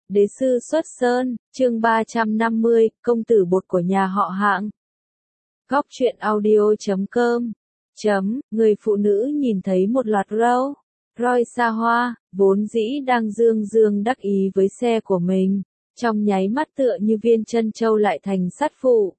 Đế sư xuất sơn, chương 350, công tử bột của nhà họ Hạng. Góc truyện audio.com. Người phụ nữ nhìn thấy một loạt Rolls xa hoa, vốn dĩ đang dương dương đắc ý với xe của mình, trong nháy mắt tựa như viên trân châu lại thành sắt phụ.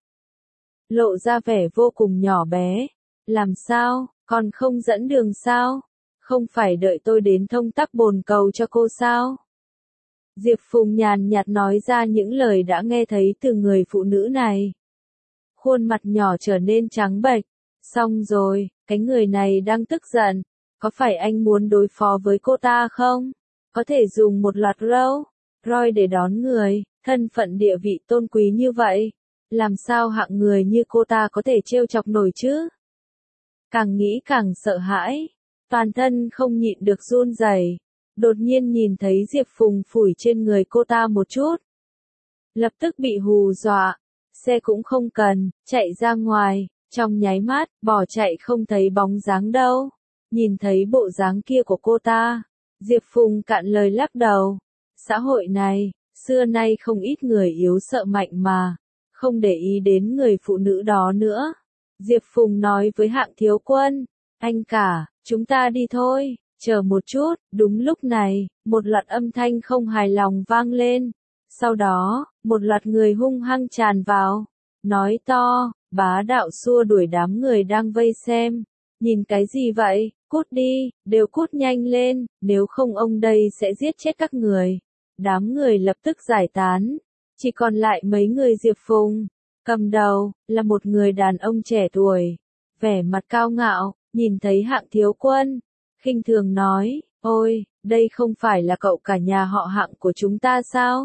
Lộ ra vẻ vô cùng nhỏ bé. Làm sao, còn không dẫn đường sao? Không phải đợi tôi đến thông tắc bồn cầu cho cô sao? Diệp Phùng nhàn nhạt nói ra những lời đã nghe thấy từ người phụ nữ này. Khuôn mặt nhỏ trở nên trắng bệch. Xong rồi, cái người này đang tức giận. Có phải anh muốn đối phó với cô ta không? Có thể dùng một loạt Rolls để đón người, thân phận địa vị tôn quý như vậy. Làm sao hạng người như cô ta có thể trêu chọc nổi chứ? Càng nghĩ càng sợ hãi. Toàn thân không nhịn được run rẩy. Đột nhiên nhìn thấy Diệp Phùng phủi trên người cô ta một chút. Lập tức bị hù dọa. Xe cũng không cần, chạy ra ngoài, trong nháy mắt, bỏ chạy không thấy bóng dáng đâu. Nhìn thấy bộ dáng kia của cô ta, Diệp Phùng cạn lời lắc đầu. Xã hội này, xưa nay không ít người yếu sợ mạnh mà, không để ý đến người phụ nữ đó nữa. Diệp Phùng nói với Hạng Thiếu Quân, anh cả, chúng ta đi thôi. Chờ một chút, đúng lúc này, một loạt âm thanh không hài lòng vang lên. Sau đó, một loạt người hung hăng tràn vào, nói to, bá đạo xua đuổi đám người đang vây xem. Nhìn cái gì vậy, cút đi, đều cút nhanh lên, nếu không ông đây sẽ giết chết các người. Đám người lập tức giải tán, chỉ còn lại mấy người Diệp Phùng. Cầm đầu, là một người đàn ông trẻ tuổi, vẻ mặt cao ngạo, nhìn thấy Hạng Thiếu Quân. Khinh thường nói, ôi, đây không phải là cậu cả nhà họ Hạng của chúng ta sao?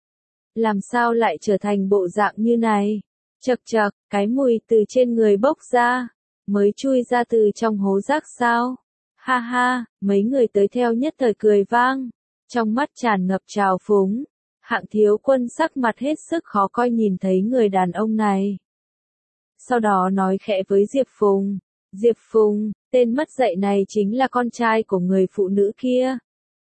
Làm sao lại trở thành bộ dạng như này? Chậc chậc, cái mùi từ trên người bốc ra, mới chui ra từ trong hố rác sao? Ha ha, mấy người tới theo nhất thời cười vang, trong mắt tràn ngập trào phúng. Hạng Thiếu Quân sắc mặt hết sức khó coi nhìn thấy người đàn ông này. Sau đó nói khẽ với Diệp Phùng. Diệp Phùng, tên mất dạy này chính là con trai của người phụ nữ kia.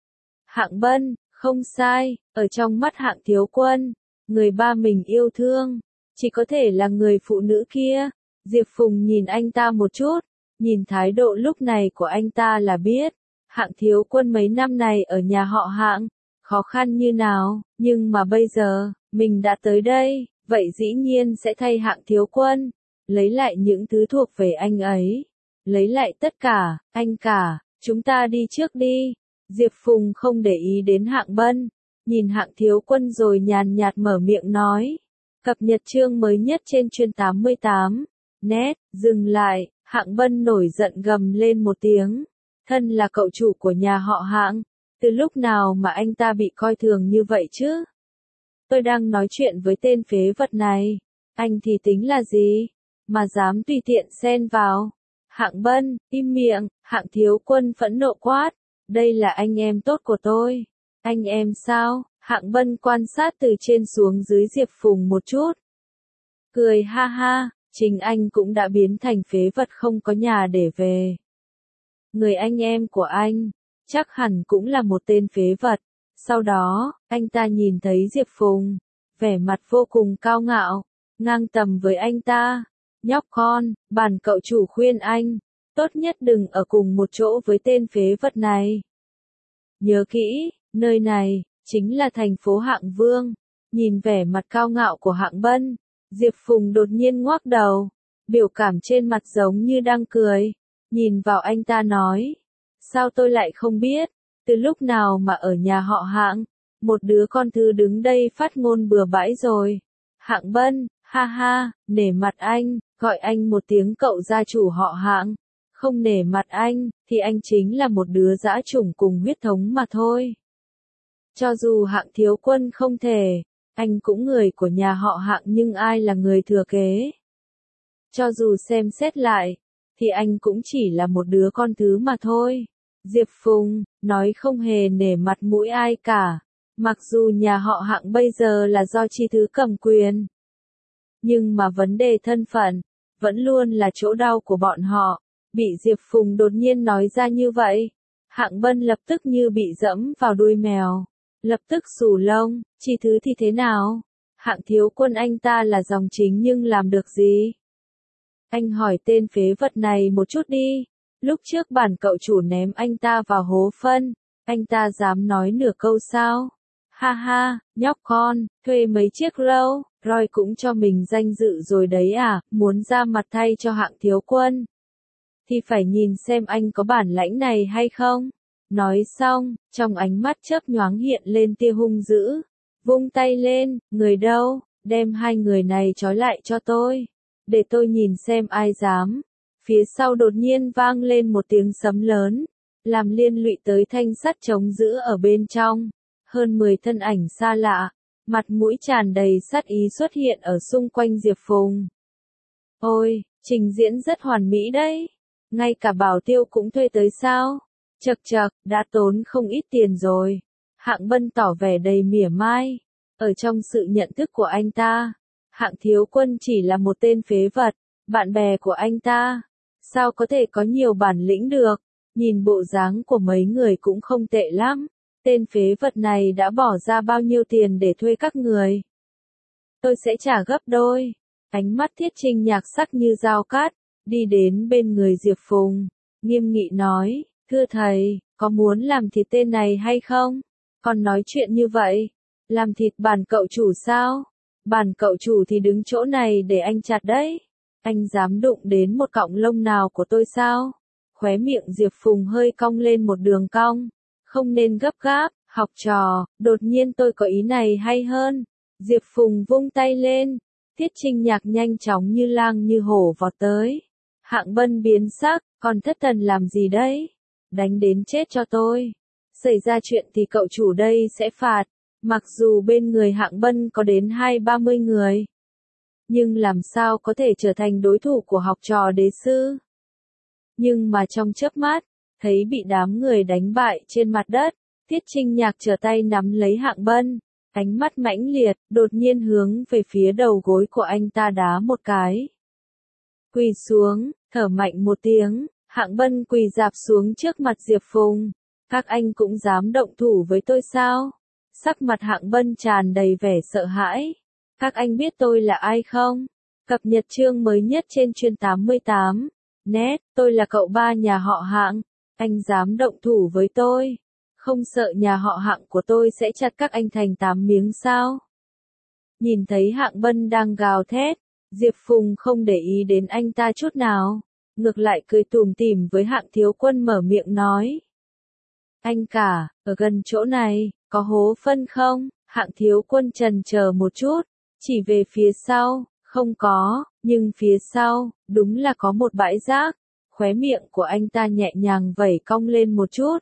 Hạng Bân, không sai, ở trong mắt Hạng Thiếu Quân, người ba mình yêu thương, chỉ có thể là người phụ nữ kia. Diệp Phùng nhìn anh ta một chút, nhìn thái độ lúc này của anh ta là biết, Hạng Thiếu Quân mấy năm này ở nhà họ Hạng, khó khăn như nào, nhưng mà bây giờ, mình đã tới đây, vậy dĩ nhiên sẽ thay Hạng Thiếu Quân, lấy lại những thứ thuộc về anh ấy. Lấy lại tất cả, anh cả, chúng ta đi trước đi. Diệp Phùng không để ý đến Hạng Bân, nhìn Hạng Thiếu Quân rồi nhàn nhạt mở miệng nói. Cập nhật chương mới nhất trên chuyên 88. Nét, dừng lại, Hạng Bân nổi giận gầm lên một tiếng. Thân là cậu chủ của nhà họ Hạng, từ lúc nào mà anh ta bị coi thường như vậy chứ? Tôi đang nói chuyện với tên phế vật này, anh thì tính là gì, mà dám tùy tiện xen vào. Hạng Bân, im miệng, Hạng Thiếu Quân phẫn nộ quát, đây là anh em tốt của tôi. Anh em sao? Hạng Bân quan sát từ trên xuống dưới Diệp Phùng một chút. Cười ha ha, chính anh cũng đã biến thành phế vật không có nhà để về. Người anh em của anh, chắc hẳn cũng là một tên phế vật. Sau đó, anh ta nhìn thấy Diệp Phùng, vẻ mặt vô cùng cao ngạo, ngang tầm với anh ta. Nhóc con, bản cậu chủ khuyên anh, tốt nhất đừng ở cùng một chỗ với tên phế vật này. Nhớ kỹ, nơi này, chính là thành phố Hạng Vương. Nhìn vẻ mặt cao ngạo của Hạng Bân, Diệp Phùng đột nhiên ngoác đầu, biểu cảm trên mặt giống như đang cười. Nhìn vào anh ta nói, sao tôi lại không biết, từ lúc nào mà ở nhà họ Hạng, một đứa con thứ đứng đây phát ngôn bừa bãi rồi. Hạng Bân, ha ha, nể mặt anh, gọi anh một tiếng cậu gia chủ họ Hạng. Không nể mặt anh, thì anh chính là một đứa dã chủng cùng huyết thống mà thôi. Cho dù Hạng Thiếu Quân không thể, anh cũng người của nhà họ Hạng nhưng ai là người thừa kế. Cho dù xem xét lại, thì anh cũng chỉ là một đứa con thứ mà thôi. Diệp Phùng, nói không hề nể mặt mũi ai cả. Mặc dù nhà họ Hạng bây giờ là do chi thứ cầm quyền, nhưng mà vấn đề thân phận, vẫn luôn là chỗ đau của bọn họ. Bị Diệp Phùng đột nhiên nói ra như vậy, Hạng Bân lập tức như bị dẫm vào đuôi mèo. lập tức xù lông, chi thứ thì thế nào? Hạng Thiếu Quân anh ta là dòng chính nhưng làm được gì? Anh hỏi tên phế vật này một chút đi. Lúc trước bản cậu chủ ném anh ta vào hố phân, anh ta dám nói nửa câu sao? Ha ha, nhóc con, thuê mấy chiếc Rolls Royce cũng cho mình danh dự rồi đấy à, muốn ra mặt thay cho Hạng Thiếu Quân. Thì phải nhìn xem anh có bản lãnh này hay không. Nói xong, trong ánh mắt chớp nhoáng hiện lên tia hung dữ. Vung tay lên, người đâu, đem hai người này trói lại cho tôi. Để tôi nhìn xem ai dám. Phía sau đột nhiên vang lên một tiếng sấm lớn, làm liên lụy tới thanh sắt chống giữ ở bên trong. Hơn 10 thân ảnh xa lạ, mặt mũi tràn đầy sát ý xuất hiện ở xung quanh Diệp Phùng. Ôi, trình diễn rất hoàn mỹ đấy. Ngay cả Bảo Tiêu cũng thuê tới sao? Chậc chậc, đã tốn không ít tiền rồi. Hạng Bân tỏ vẻ đầy mỉa mai. Ở trong sự nhận thức của anh ta, Hạng Thiếu Quân chỉ là một tên phế vật, bạn bè của anh ta. Sao có thể có nhiều bản lĩnh được? Nhìn bộ dáng của mấy người cũng không tệ lắm. Tên phế vật này đã bỏ ra bao nhiêu tiền để thuê các người? Tôi sẽ trả gấp đôi. Ánh mắt Thiết Trinh Nhạc sắc như dao cát, đi đến bên người Diệp Phùng, nghiêm nghị nói, thưa thầy, có muốn làm thịt tên này hay không? Còn nói chuyện như vậy, làm thịt bản cậu chủ sao? Bản cậu chủ thì đứng chỗ này để anh chặt đấy. Anh dám đụng đến một cọng lông nào của tôi sao? Khóe miệng Diệp Phùng hơi cong lên một đường cong. Không nên gấp gáp, học trò, đột nhiên tôi có ý này hay hơn. Diệp Phùng vung tay lên, Tiết Trinh Nhạc nhanh chóng như lang như hổ vọt tới. Hạng Bân biến sắc, còn thất thần làm gì đấy? Đánh đến chết cho tôi. Xảy ra chuyện thì cậu chủ đây sẽ phạt, mặc dù bên người Hạng Bân có đến 20-30 người. Nhưng làm sao có thể trở thành đối thủ của học trò đế sư? Nhưng mà trong chớp mắt, thấy bị đám người đánh bại trên mặt đất, Tiết Trinh Nhạc trở tay nắm lấy Hạng Bân, ánh mắt mãnh liệt, đột nhiên hướng về phía đầu gối của anh ta đá một cái. Quỳ xuống, thở mạnh một tiếng, Hạng Bân quỳ rạp xuống trước mặt Diệp Phùng. Các anh cũng dám động thủ với tôi sao? Sắc mặt Hạng Bân tràn đầy vẻ sợ hãi. Các anh biết tôi là ai không? Cập nhật chương mới nhất trên chuyên 88. Net, tôi là cậu ba nhà họ Hạng. Anh dám động thủ với tôi? Không sợ nhà họ Hạng của tôi sẽ chặt các anh thành 8 miếng sao? Nhìn thấy Hạng Bân đang gào thét, Diệp Phùng không để ý đến anh ta chút nào. Ngược lại cười tủm tỉm với Hạng Thiếu Quân mở miệng nói. Anh cả, ở gần chỗ này, có hố phân không? Hạng Thiếu Quân chần chờ một chút, chỉ về phía sau, không có, nhưng phía sau, đúng là có một bãi rác. Khóe miệng của anh ta nhẹ nhàng vẩy cong lên một chút.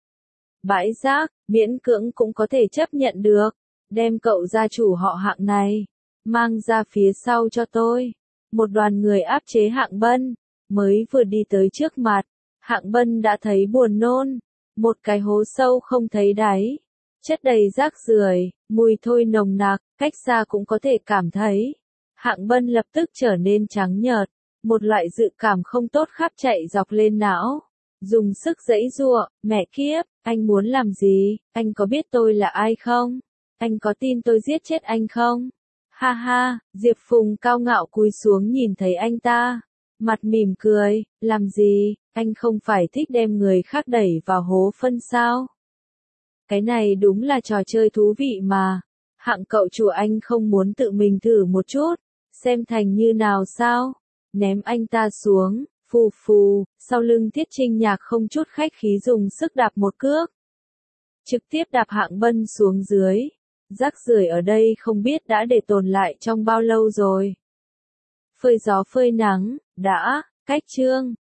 Bãi rác, miễn cưỡng cũng có thể chấp nhận được. Đem cậu gia chủ họ Hạng này, mang ra phía sau cho tôi. Một đoàn người áp chế Hạng Bân, mới vừa đi tới trước mặt. Hạng Bân đã thấy buồn nôn. Một cái hố sâu không thấy đáy. Chất đầy rác rưởi, mùi thôi nồng nặc, cách xa cũng có thể cảm thấy. Hạng Bân lập tức trở nên trắng nhợt. Một loại dự cảm không tốt khắp chạy dọc lên não. Dùng sức giãy giụa, mẹ kiếp, anh muốn làm gì? Anh có biết tôi là ai không? Anh có tin tôi giết chết anh không? Ha ha, Diệp Phùng cao ngạo cúi xuống nhìn thấy anh ta. Mặt mỉm cười, làm gì? Anh không phải thích đem người khác đẩy vào hố phân sao? Cái này đúng là trò chơi thú vị mà. Hạng cậu chủ anh không muốn tự mình thử một chút, xem thành như nào sao? Ném anh ta xuống, phù phù, sau lưng Tiết Trinh Nhạc không chút khách khí dùng sức đạp một cước. Trực tiếp đạp Hạng Bân xuống dưới. Rác rưởi ở đây không biết đã để tồn lại trong bao lâu rồi. Phơi gió phơi nắng, đã, cách chương.